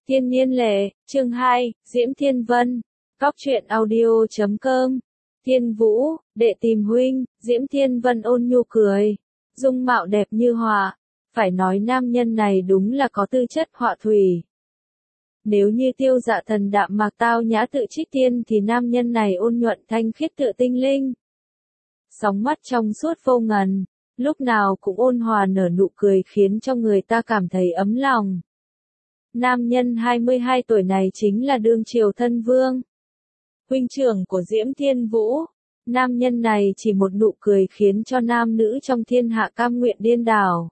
Thiên Niên Lệ, chương 2, Diễm Thiên Vân, Cóc truyện audio.com, Thiên Vũ, đệ tìm huynh, Diễm Thiên Vân ôn nhu cười, dung mạo đẹp như họa, phải nói nam nhân này đúng là có tư chất họa thủy. Nếu như Tiêu Dạ Thần đạm mạc tao nhã tự trích tiên thì nam nhân này ôn nhuận thanh khiết tự tinh linh. Sóng mắt trong suốt vô ngần, lúc nào cũng ôn hòa nở nụ cười khiến cho người ta cảm thấy ấm lòng. Nam nhân 22 tuổi này chính là đương triều thân vương, huynh trưởng của Diễm Thiên Vũ. Nam nhân này chỉ một nụ cười khiến cho nam nữ trong thiên hạ cam nguyện điên đảo.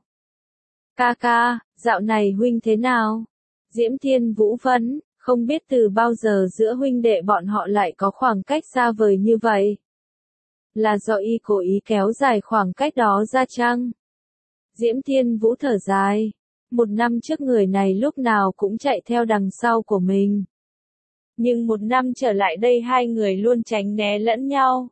Ca ca, dạo này huynh thế nào? Diễm Thiên Vũ vấn, không biết từ bao giờ giữa huynh đệ bọn họ lại có khoảng cách xa vời như vậy. Là do y cố ý kéo dài khoảng cách đó ra chăng? Diễm Thiên Vũ thở dài. Một năm trước người này lúc nào cũng chạy theo đằng sau của mình. Nhưng một năm trở lại đây hai người luôn tránh né lẫn nhau.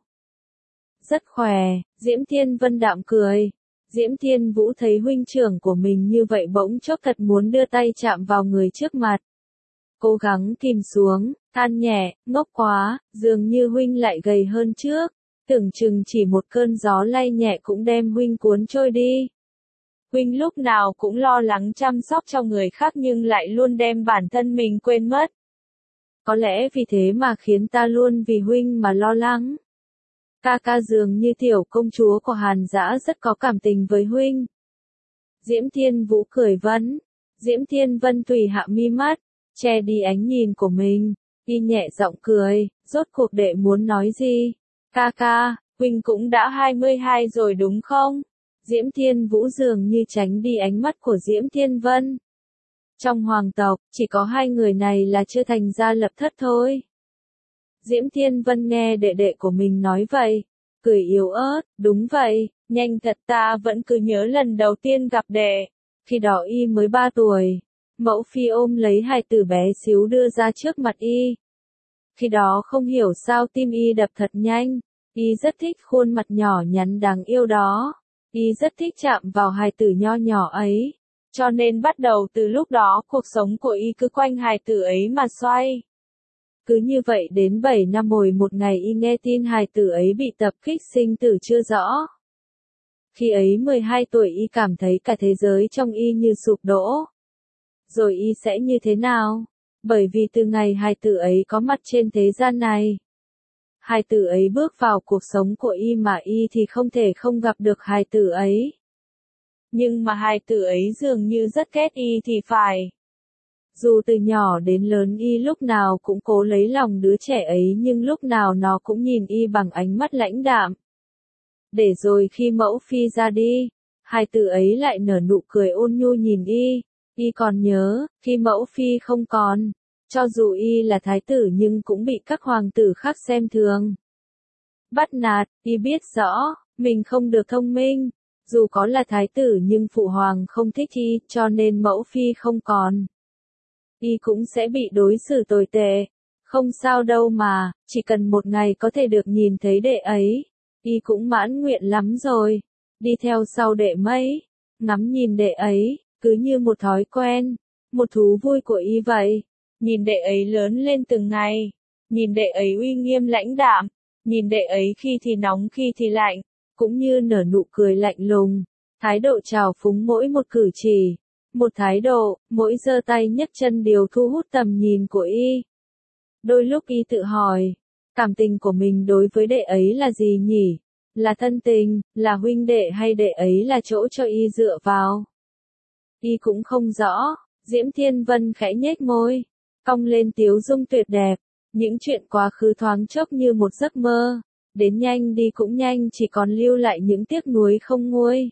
Rất khỏe, Diễm Thiên Vân đạm cười. Diễm Thiên Vũ thấy huynh trưởng của mình như vậy bỗng chốc thật muốn đưa tay chạm vào người trước mặt. Cố gắng kìm xuống, than nhẹ, ngốc quá, dường như huynh lại gầy hơn trước. Tưởng chừng chỉ một cơn gió lay nhẹ cũng đem huynh cuốn trôi đi. Huynh lúc nào cũng lo lắng chăm sóc cho người khác nhưng lại luôn đem bản thân mình quên mất. Có lẽ vì thế mà khiến ta luôn vì huynh mà lo lắng. Ca ca dường như tiểu công chúa của Hàn Dã rất có cảm tình với huynh. Diễm Thiên Vũ cười vấn. Diễm Thiên Vân tùy hạ mi mắt, che đi ánh nhìn của mình, y nhẹ giọng cười, rốt cuộc đệ muốn nói gì? Ca ca, huynh cũng đã 22 rồi đúng không? Diễm Thiên Vũ dường như tránh đi ánh mắt của Diễm Thiên Vân. Trong hoàng tộc, chỉ có hai người này là chưa thành gia lập thất thôi. Diễm Thiên Vân nghe đệ đệ của mình nói vậy, cười yếu ớt, đúng vậy, nhanh thật ta vẫn cứ nhớ lần đầu tiên gặp đệ. Khi đó y mới 3 tuổi, mẫu phi ôm lấy hài tử bé xíu đưa ra trước mặt y. Khi đó không hiểu sao tim y đập thật nhanh, y rất thích khuôn mặt nhỏ nhắn đáng yêu đó. Y rất thích chạm vào hài tử nho nhỏ ấy, cho nên bắt đầu từ lúc đó cuộc sống của y cứ quanh hài tử ấy mà xoay. Cứ như vậy đến 7 năm rồi một ngày y nghe tin hài tử ấy bị tập kích sinh tử chưa rõ. Khi ấy 12 tuổi y cảm thấy cả thế giới trong y như sụp đổ. Rồi y sẽ như thế nào? Bởi vì từ ngày hài tử ấy có mặt trên thế gian này, hài tử ấy bước vào cuộc sống của y mà y thì không thể không gặp được hài tử ấy. Nhưng mà hài tử ấy dường như rất ghét y thì phải. Dù từ nhỏ đến lớn y lúc nào cũng cố lấy lòng đứa trẻ ấy nhưng lúc nào nó cũng nhìn y bằng ánh mắt lãnh đạm. Để rồi khi mẫu phi ra đi, hài tử ấy lại nở nụ cười ôn nhu nhìn y còn nhớ, khi mẫu phi không còn. Cho dù y là thái tử nhưng cũng bị các hoàng tử khác xem thường. Bắt nạt, y biết rõ, mình không được thông minh. Dù có là thái tử nhưng phụ hoàng không thích y, cho nên mẫu phi không còn. Y cũng sẽ bị đối xử tồi tệ. Không sao đâu mà, chỉ cần một ngày có thể được nhìn thấy đệ ấy. Y cũng mãn nguyện lắm rồi. Đi theo sau đệ mấy, ngắm nhìn đệ ấy, cứ như một thói quen, một thú vui của y vậy. Nhìn đệ ấy lớn lên từng ngày, nhìn đệ ấy uy nghiêm lãnh đạm, nhìn đệ ấy khi thì nóng khi thì lạnh, cũng như nở nụ cười lạnh lùng, thái độ trào phúng mỗi một cử chỉ, một thái độ, mỗi giơ tay nhấc chân đều thu hút tầm nhìn của y. Đôi lúc y tự hỏi, cảm tình của mình đối với đệ ấy là gì nhỉ? Là thân tình, là huynh đệ hay đệ ấy là chỗ cho y dựa vào? Y cũng không rõ. Diễm Thiên Vân khẽ nhếch môi, cong lên tiếu dung tuyệt đẹp, những chuyện quá khứ thoáng chốc như một giấc mơ, đến nhanh đi cũng nhanh chỉ còn lưu lại những tiếc nuối không nguôi.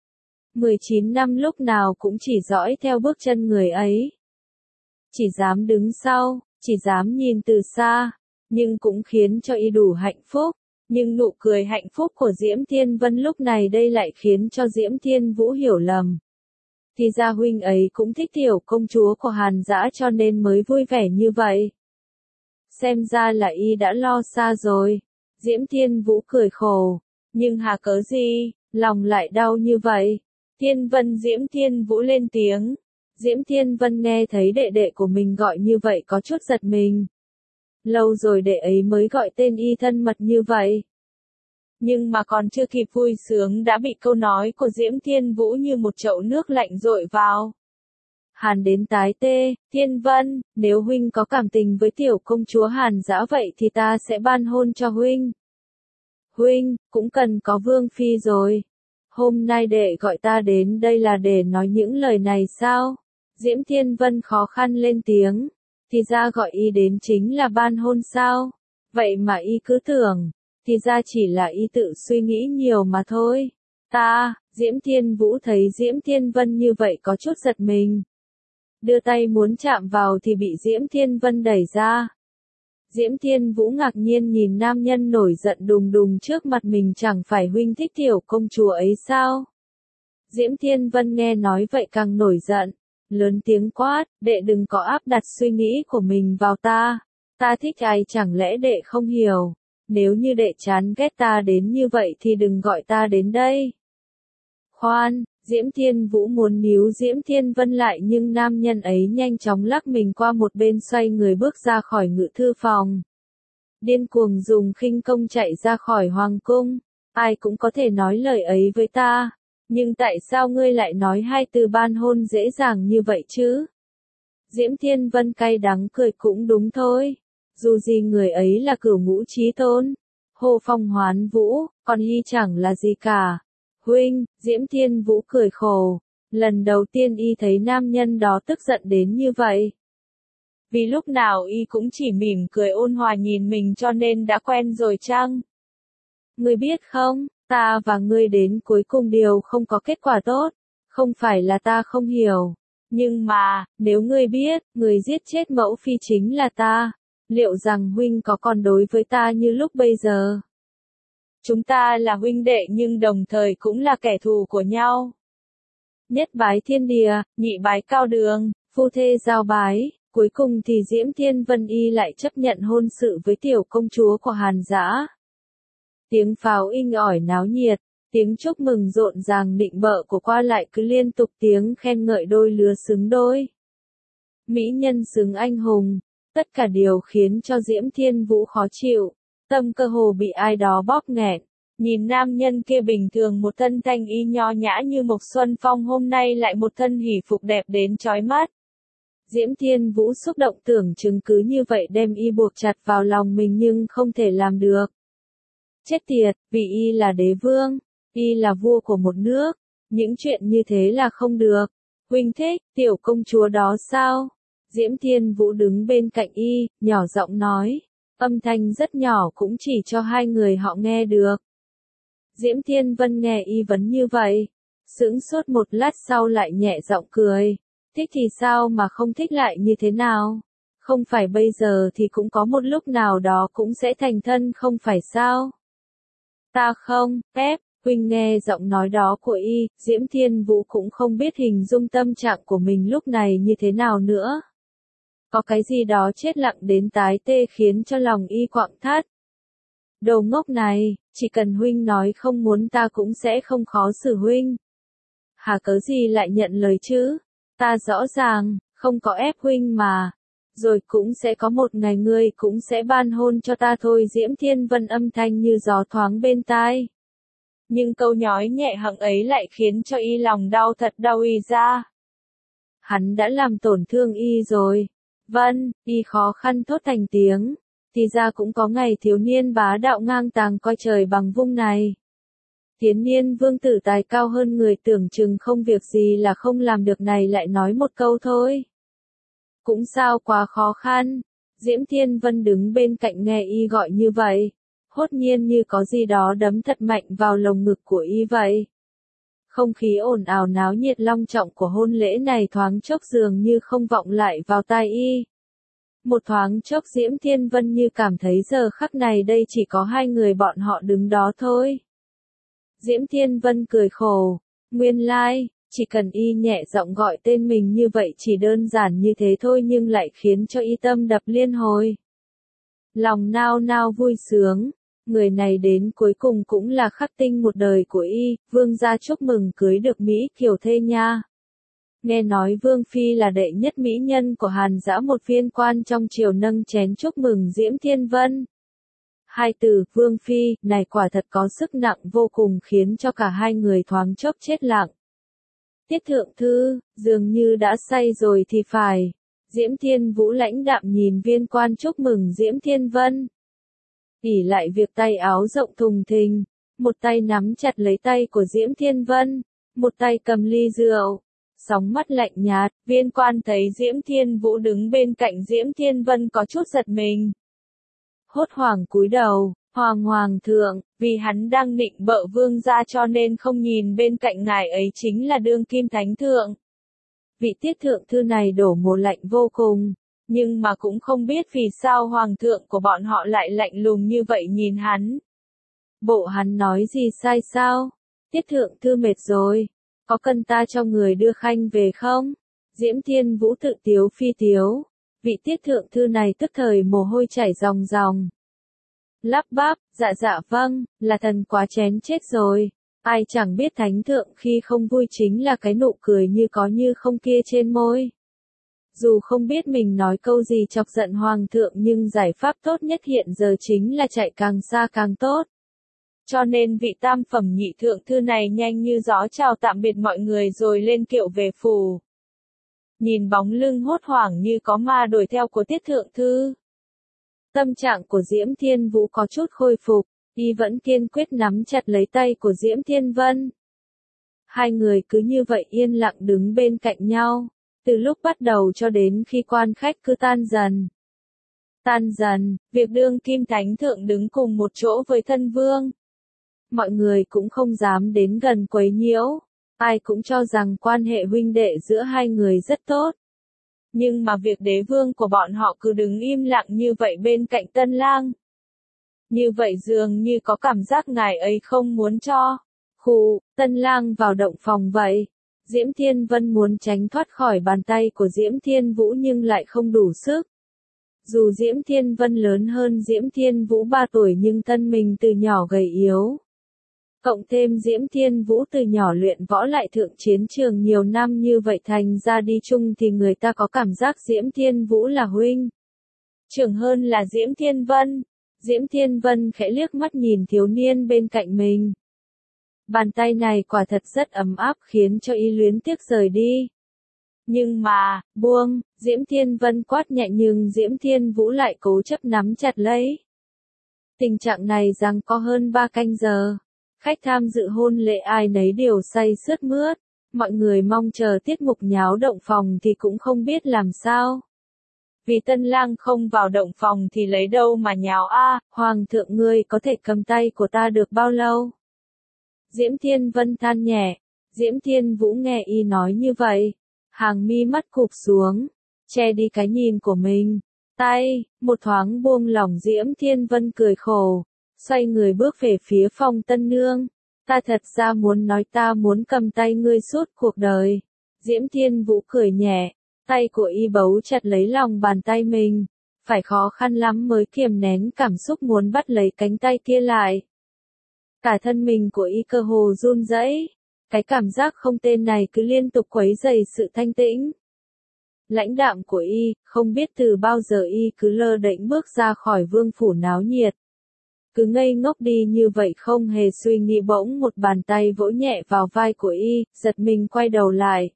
19 năm lúc nào cũng chỉ dõi theo bước chân người ấy. Chỉ dám đứng sau, chỉ dám nhìn từ xa, nhưng cũng khiến cho y đủ hạnh phúc. Nhưng nụ cười hạnh phúc của Diễm Thiên Vân lúc này đây lại khiến cho Diễm Thiên Vũ hiểu lầm. Thì ra huynh ấy cũng thích tiểu công chúa của Hàn Dã cho nên mới vui vẻ như vậy. Xem ra là y đã lo xa rồi. Diễm Thiên Vũ cười khổ. Nhưng hà cớ gì, lòng lại đau như vậy. Thiên Vân Diễm Thiên Vũ lên tiếng. Diễm Thiên Vân nghe thấy đệ đệ của mình gọi như vậy có chút giật mình. Lâu rồi đệ ấy mới gọi tên y thân mật như vậy. Nhưng mà còn chưa kịp vui sướng đã bị câu nói của Diễm Thiên Vũ như một chậu nước lạnh dội vào. Hàn đến tái tê, Thiên Vân, nếu huynh có cảm tình với tiểu công chúa Hàn Dã vậy thì ta sẽ ban hôn cho huynh. Huynh, cũng cần có vương phi rồi. Hôm nay đệ gọi ta đến đây là để nói những lời này sao? Diễm Thiên Vân khó khăn lên tiếng. Thì ra gọi y đến chính là ban hôn sao? Vậy mà y cứ tưởng. Thì ra chỉ là y tự suy nghĩ nhiều mà thôi. Diễm Thiên Vũ thấy Diễm Thiên Vân như vậy có chút giật mình. Đưa tay muốn chạm vào thì bị Diễm Thiên Vân đẩy ra. Diễm Thiên Vũ ngạc nhiên nhìn nam nhân nổi giận đùng đùng trước mặt mình, chẳng phải huynh thích tiểu công chúa ấy sao? Diễm Thiên Vân nghe nói vậy càng nổi giận, lớn tiếng quát, đệ đừng có áp đặt suy nghĩ của mình vào ta. Ta thích ai chẳng lẽ đệ không hiểu? Nếu như đệ chán ghét ta đến như vậy thì đừng gọi ta đến đây. Khoan, Diễm Thiên Vũ muốn níu Diễm Thiên Vân lại nhưng nam nhân ấy nhanh chóng lắc mình qua một bên, xoay người bước ra khỏi ngự thư phòng. Điên cuồng dùng khinh công chạy ra khỏi hoàng cung. Ai cũng có thể nói lời ấy với ta. Nhưng tại sao ngươi lại nói hai từ ban hôn dễ dàng như vậy chứ? Diễm Thiên Vân cay đắng cười, cũng đúng thôi. Dù gì người ấy là cửu ngũ chí tôn. Hồ Phong Hoán Vũ, còn y chẳng là gì cả. Huynh, Diễm Thiên Vũ cười khổ. Lần đầu tiên y thấy nam nhân đó tức giận đến như vậy. Vì lúc nào y cũng chỉ mỉm cười ôn hòa nhìn mình cho nên đã quen rồi chăng? Ngươi biết không, ta và ngươi đến cuối cùng đều không có kết quả tốt. Không phải là ta không hiểu. Nhưng mà, nếu ngươi biết, người giết chết mẫu phi chính là ta. Liệu rằng huynh có còn đối với ta như lúc bây giờ? Chúng ta là huynh đệ nhưng đồng thời cũng là kẻ thù của nhau. Nhất bái thiên địa, nhị bái cao đường, phu thê giao bái, cuối cùng thì Diễm Thiên Vân y lại chấp nhận hôn sự với tiểu công chúa của Hàn Dã. Tiếng pháo inh ỏi náo nhiệt, tiếng chúc mừng rộn ràng nịnh bợ của qua lại cứ liên tục tiếng khen ngợi đôi lứa xứng đôi. Mỹ nhân xứng anh hùng, tất cả điều khiến cho Diễm Thiên Vũ khó chịu, tâm cơ hồ bị ai đó bóp nghẹn. Nhìn nam nhân kia bình thường một thân thanh y nho nhã như Mộc Xuân Phong, hôm nay lại một thân hỷ phục đẹp đến chói mắt. Diễm Thiên Vũ xúc động tưởng chứng cứ như vậy đem y buộc chặt vào lòng mình nhưng không thể làm được. Chết tiệt, vì y là đế vương, y là vua của một nước, những chuyện như thế là không được. Huynh thích tiểu công chúa đó sao? Diễm Thiên Vũ đứng bên cạnh y, nhỏ giọng nói, âm thanh rất nhỏ cũng chỉ cho hai người họ nghe được. Diễm Thiên Vân nghe y vấn như vậy, sững sốt một lát sau lại nhẹ giọng cười. Thích thì sao mà không thích lại như thế nào? Không phải bây giờ thì cũng có một lúc nào đó cũng sẽ thành thân không phải sao? Ta không, ép, huynh nghe giọng nói đó của y, Diễm Thiên Vũ cũng không biết hình dung tâm trạng của mình lúc này như thế nào nữa. Có cái gì đó chết lặng đến tái tê khiến cho lòng y quặn thắt. Đồ ngốc này, chỉ cần huynh nói không muốn ta cũng sẽ không khó xử huynh. Hà cớ gì lại nhận lời chứ? Ta rõ ràng, không có ép huynh mà. Rồi cũng sẽ có một ngày ngươi cũng sẽ ban hôn cho ta thôi. Diễm Thiên Vân âm thanh như gió thoáng bên tai. Nhưng câu nhói nhẹ hằng ấy lại khiến cho y lòng đau thật đau y ra. Hắn đã làm tổn thương y rồi. Vân, y khó khăn thốt thành tiếng. Thì ra cũng có ngày thiếu niên bá đạo ngang tàng coi trời bằng vung này. Thiếu niên vương tử tài cao hơn người tưởng chừng không việc gì là không làm được này lại nói một câu thôi. Cũng sao quá khó khăn. Diễm Thiên Vân đứng bên cạnh nghe y gọi như vậy. Hốt nhiên như có gì đó đấm thật mạnh vào lồng ngực của y vậy. Không khí ồn ào náo nhiệt long trọng của hôn lễ này thoáng chốc dường như không vọng lại vào tai y. Một thoáng chốc Diễm Thiên Vân như cảm thấy giờ khắc này đây chỉ có hai người bọn họ đứng đó thôi. Diễm Thiên Vân cười khổ. Nguyên lai, chỉ cần y nhẹ giọng gọi tên mình như vậy chỉ đơn giản như thế thôi nhưng lại khiến cho y tâm đập liên hồi. Lòng nao nao vui sướng. Người này đến cuối cùng cũng là khắc tinh một đời của y, vương gia chúc mừng cưới được Mỹ kiều thê nha. Nghe nói Vương Phi là đệ nhất mỹ nhân của Hàn Dã, một viên quan trong triều nâng chén chúc mừng Diễm Thiên Vân. Hai từ Vương Phi này quả thật có sức nặng vô cùng, khiến cho cả hai người thoáng chốc chết lặng. Tiết thượng thư, dường như đã say rồi thì phải. Diễm Thiên Vũ lãnh đạm nhìn viên quan chúc mừng Diễm Thiên Vân. ỉ lại việc tay áo rộng thùng thình, một tay nắm chặt lấy tay của Diễm Thiên Vân, một tay cầm ly rượu. Sóng mắt lạnh nhạt, viên quan thấy Diễm Thiên Vũ đứng bên cạnh Diễm Thiên Vân có chút giật mình. Hốt hoảng cúi đầu, hoàng thượng, vì hắn đang nịnh bợ vương gia cho nên không nhìn bên cạnh ngài ấy chính là đương kim thánh thượng. Vị tiết thượng thư này đổ mồ lạnh vô cùng, nhưng mà cũng không biết vì sao hoàng thượng của bọn họ lại lạnh lùng như vậy nhìn hắn. Bộ hắn nói gì sai sao? Tiết thượng thư mệt rồi, có cần ta cho người đưa khanh về không? Diễm Thiên Vũ tự tiếu phi tiếu, vị tiết thượng thư này tức thời mồ hôi chảy ròng ròng. Lắp bắp, dạ vâng, là thần quá chén chết rồi. Ai chẳng biết thánh thượng khi không vui chính là cái nụ cười như có như không kia trên môi. Dù không biết mình nói câu gì chọc giận hoàng thượng, nhưng giải pháp tốt nhất hiện giờ chính là chạy càng xa càng tốt. Cho nên vị tam phẩm nhị thượng thư này nhanh như gió chào tạm biệt mọi người rồi lên kiệu về phủ. Nhìn bóng lưng hốt hoảng như có ma đuổi theo của tiết thượng thư, tâm trạng của Diễm Thiên Vũ có chút khôi phục, y vẫn kiên quyết nắm chặt lấy tay của Diễm Thiên Vân. Hai người cứ như vậy yên lặng đứng bên cạnh nhau, từ lúc bắt đầu cho đến khi quan khách cứ tan dần. Tan dần, việc đương kim thánh thượng đứng cùng một chỗ với thân vương. Mọi người cũng không dám đến gần quấy nhiễu, ai cũng cho rằng quan hệ huynh đệ giữa hai người rất tốt. Nhưng mà việc đế vương của bọn họ cứ đứng im lặng như vậy bên cạnh tân lang. Như vậy dường như có cảm giác ngài ấy không muốn cho. Tân lang vào động phòng vậy. Diễm Thiên Vân muốn tránh thoát khỏi bàn tay của Diễm Thiên Vũ nhưng lại không đủ sức. Dù Diễm Thiên Vân lớn hơn Diễm Thiên Vũ 3 tuổi nhưng thân mình từ nhỏ gầy yếu. Cộng thêm Diễm Thiên Vũ từ nhỏ luyện võ lại thượng chiến trường nhiều năm như vậy, thành ra đi chung thì người ta có cảm giác Diễm Thiên Vũ là huynh trưởng hơn là Diễm Thiên Vân. Diễm Thiên Vân khẽ liếc mắt nhìn thiếu niên bên cạnh mình. Bàn tay này quả thật rất ấm áp khiến cho y luyến tiếc rời đi. Nhưng mà, buông, Diễm Thiên Vân quát nhẹ nhưng Diễm Thiên Vũ lại cố chấp nắm chặt lấy. Tình trạng này rằng có hơn 3 canh giờ. Khách tham dự hôn lễ ai nấy đều say sướt mướt. Mọi người mong chờ tiết mục nháo động phòng thì cũng không biết làm sao. Vì tân lang không vào động phòng thì lấy đâu mà nháo a, hoàng thượng ngươi có thể cầm tay của ta được bao lâu? Diễm Thiên Vân than nhẹ. Diễm Thiên Vũ nghe y nói như vậy, hàng mi mắt cụp xuống, che đi cái nhìn của mình. Tay, một thoáng buông lỏng, Diễm Thiên Vân cười khổ, xoay người bước về phía phòng tân nương. Ta thật ra muốn nói ta muốn cầm tay ngươi suốt cuộc đời. Diễm Thiên Vũ cười nhẹ, tay của y bấu chặt lấy lòng bàn tay mình, phải khó khăn lắm mới kiềm nén cảm xúc muốn bắt lấy cánh tay kia lại. Cả thân mình của y cơ hồ run rẩy, cái cảm giác không tên này cứ liên tục quấy rầy sự thanh tĩnh. Lãnh đạm của y, không biết từ bao giờ y cứ lơ đễnh bước ra khỏi vương phủ náo nhiệt. Cứ ngây ngốc đi như vậy không hề suy nghĩ, bỗng một bàn tay vỗ nhẹ vào vai của y, giật mình quay đầu lại.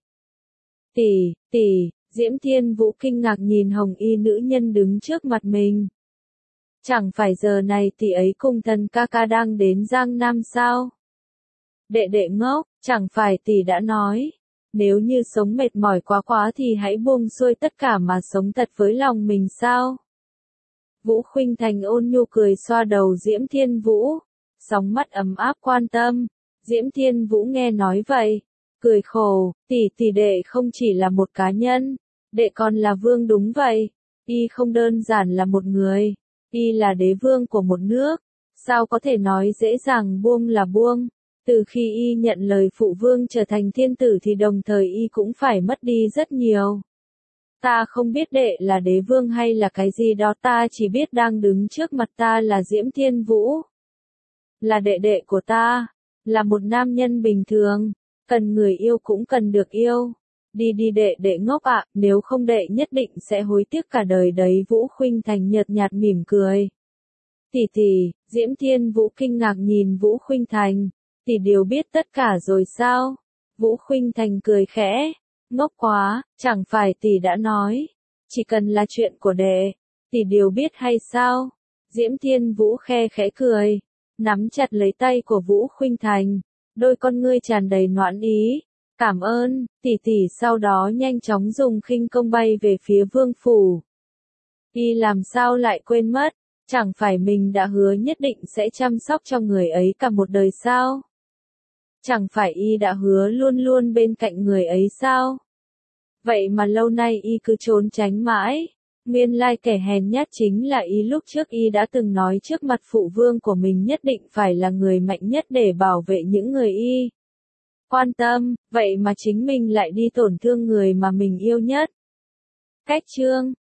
Tỷ, Diễm Thiên Vũ kinh ngạc nhìn hồng y nữ nhân đứng trước mặt mình. Chẳng phải giờ này tỷ ấy cùng thần ca ca đang đến Giang Nam sao? Đệ đệ ngốc, chẳng phải tỷ đã nói, nếu như sống mệt mỏi quá thì hãy buông xuôi tất cả mà sống thật với lòng mình sao? Vũ Khuynh Thành ôn nhu cười xoa đầu Diễm Thiên Vũ, sóng mắt ấm áp quan tâm. Diễm Thiên Vũ nghe nói vậy, cười khổ, tỷ đệ không chỉ là một cá nhân, đệ còn là vương. Đúng vậy, y không đơn giản là một người, y là đế vương của một nước, sao có thể nói dễ dàng buông là buông. Từ khi y nhận lời phụ vương trở thành thiên tử thì đồng thời y cũng phải mất đi rất nhiều. Ta không biết đệ là đế vương hay là cái gì đó, ta chỉ biết đang đứng trước mặt ta là Diễm Thiên Vũ. Là đệ đệ của ta, là một nam nhân bình thường, cần người yêu cũng cần được yêu. Đi đi đệ ngốc ạ, nếu không đệ nhất định sẽ hối tiếc cả đời đấy. Vũ Khuynh Thành nhợt nhạt mỉm cười. Tỷ, Diễm Thiên Vũ kinh ngạc nhìn Vũ Khuynh Thành. Tỷ đều biết tất cả rồi sao? Vũ Khuynh Thành cười khẽ. Ngốc quá, chẳng phải tỷ đã nói. Chỉ cần là chuyện của đệ, tỷ đều biết hay sao? Diễm Thiên Vũ khe khẽ cười. Nắm chặt lấy tay của Vũ Khuynh Thành. Đôi con ngươi tràn đầy noãn ý. Cảm ơn, tỷ sau đó nhanh chóng dùng khinh công bay về phía vương phủ. Y làm sao lại quên mất, chẳng phải mình đã hứa nhất định sẽ chăm sóc cho người ấy cả một đời sao? Chẳng phải y đã hứa luôn luôn bên cạnh người ấy sao? Vậy mà lâu nay y cứ trốn tránh mãi. Nguyên lai kẻ hèn nhát chính là y, lúc trước y đã từng nói trước mặt phụ vương của mình nhất định phải là người mạnh nhất để bảo vệ những người y quan tâm, vậy mà chính mình lại đi tổn thương người mà mình yêu nhất. Cách chương